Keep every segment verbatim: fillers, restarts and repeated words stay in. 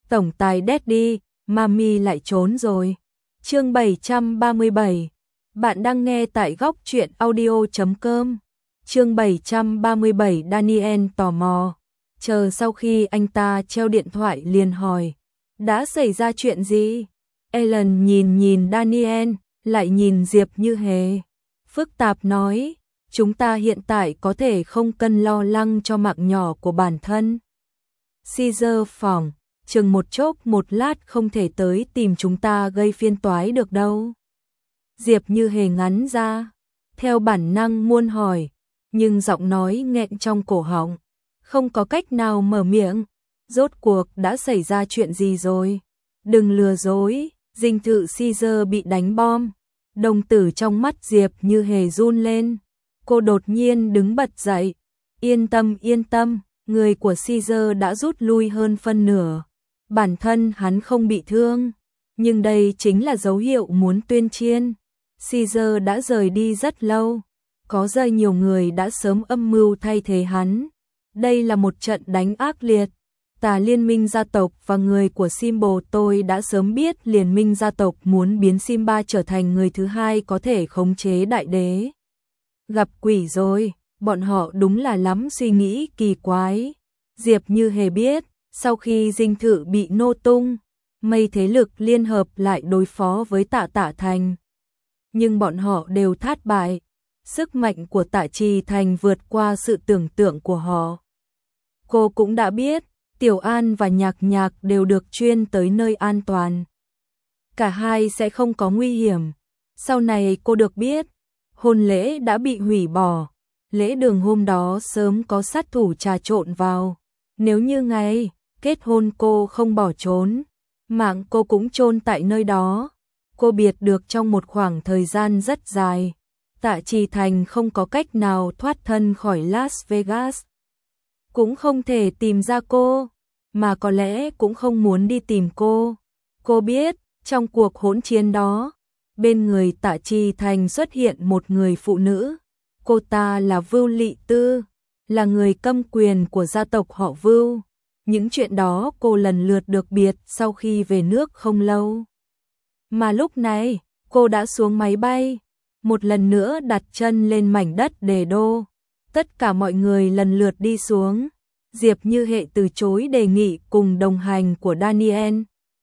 tổng tài Daddy, Mami lại trốn rồi. Chương bảy trăm ba mươi bảy. Bạn đang nghe tại góc truyện audio chấm com. Chương bảy trăm ba mươi bảy. Daniel tò mò. Chờ sau khi anh ta treo điện thoại liền hỏi. Đã xảy ra chuyện gì? Ellen nhìn nhìn Daniel, lại nhìn Diệp Như Hề. Phức tạp nói, chúng ta hiện tại có thể không cần lo lắng cho mạng nhỏ của bản thân. Caesar phòng, chừng một chốc một lát không thể tới tìm chúng ta gây phiền toái được đâu. Diệp Như Hề ngắn ra, theo bản năng muốn hỏi, nhưng giọng nói nghẹn trong cổ họng, không có cách nào mở miệng. Rốt cuộc đã xảy ra chuyện gì rồi? Đừng lừa dối, dinh thự Caesar bị đánh bom. Đồng tử trong mắt Diệp Như Hề run lên. Cô đột nhiên đứng bật dậy. Yên tâm yên tâm, người của Caesar đã rút lui hơn phân nửa. Bản thân hắn không bị thương, nhưng đây chính là dấu hiệu muốn tuyên chiến. Caesar đã rời đi rất lâu, có rất nhiều người đã sớm âm mưu thay thế hắn. Đây là một trận đánh ác liệt. Tà liên minh gia tộc và người của Simba, tôi đã sớm biết liên minh gia tộc muốn biến Simba trở thành người thứ hai có thể khống chế đại đế. Gặp quỷ rồi, bọn họ đúng là lắm suy nghĩ kỳ quái. Diệp Như Hề biết, sau khi dinh thự bị nổ tung, mấy thế lực liên hợp lại đối phó với Tạ Tạ Thành. Nhưng bọn họ đều thất bại, sức mạnh của Tạ Trì Thành vượt qua sự tưởng tượng của họ. Cô cũng đã biết, Tiểu An và Nhạc Nhạc đều được chuyên tới nơi an toàn. Cả hai sẽ không có nguy hiểm. Sau này cô được biết, hôn lễ đã bị hủy bỏ. Lễ đường hôm đó sớm có sát thủ trà trộn vào. Nếu như ngày kết hôn cô không bỏ trốn, mạng cô cũng chôn tại nơi đó. Cô biệt được trong một khoảng thời gian rất dài. Tạ Trì Thành không có cách nào thoát thân khỏi Las Vegas. Cũng không thể tìm ra cô, mà có lẽ cũng không muốn đi tìm cô. Cô biết, trong cuộc hỗn chiến đó, bên người Tạ Trì Thành xuất hiện một người phụ nữ. Cô ta là Vưu Lị Tư, là người câm quyền của gia tộc họ Vưu. Những chuyện đó cô lần lượt được biết sau khi về nước không lâu. Mà lúc này, cô đã xuống máy bay, một lần nữa đặt chân lên mảnh đất Đề Đô. Tất cả mọi người lần lượt đi xuống. Diệp Như Hề từ chối đề nghị cùng đồng hành của Daniel.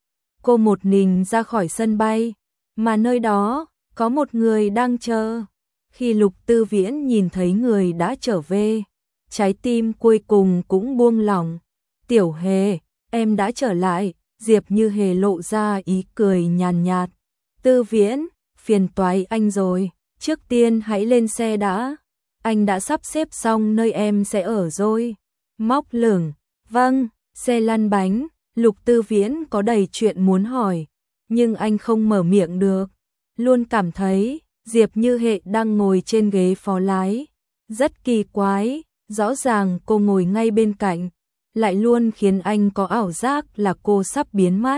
Cô một mình ra khỏi sân bay, mà nơi đó có một người đang chờ. Khi Lục Tư Viễn nhìn thấy người đã trở về, trái tim cuối cùng cũng buông lỏng. Tiểu Hề, em đã trở lại. Diệp Như Hề lộ ra ý cười nhàn nhạt. Tư Viễn, phiền toái anh rồi, trước tiên hãy lên xe đã. Anh đã sắp xếp xong nơi em sẽ ở rồi. Móc lửng, vâng, xe lăn bánh. Lục Tư Viễn có đầy chuyện muốn hỏi, nhưng anh không mở miệng được. Luôn cảm thấy Diệp Như Hề đang ngồi trên ghế phó lái. Rất kỳ quái, rõ ràng cô ngồi ngay bên cạnh, lại luôn khiến anh có ảo giác là cô sắp biến mất.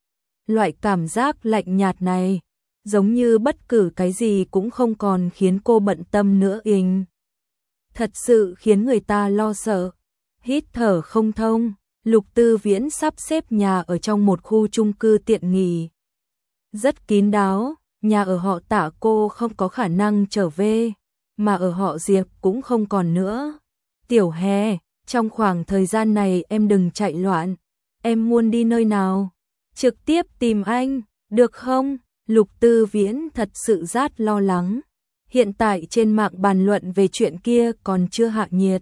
Loại cảm giác lạnh nhạt này, giống như bất cứ cái gì cũng không còn khiến cô bận tâm nữa inh. Thật sự khiến người ta lo sợ. Hít thở không thông, Lục Tư Viễn sắp xếp nhà ở trong một khu chung cư tiện nghi. Rất kín đáo, nhà ở họ Tạ cô không có khả năng trở về, mà ở họ Diệp cũng không còn nữa. Tiểu Hề, trong khoảng thời gian này em đừng chạy loạn. Em muốn đi nơi nào? Trực tiếp tìm anh, được không? Lục Tư Viễn thật sự rất lo lắng. Hiện tại trên mạng bàn luận về chuyện kia còn chưa hạ nhiệt.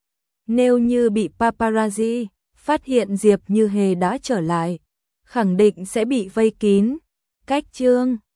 Nếu như bị paparazzi phát hiện Diệp Như Hề đã trở lại, khẳng định sẽ bị vây kín. Cách chương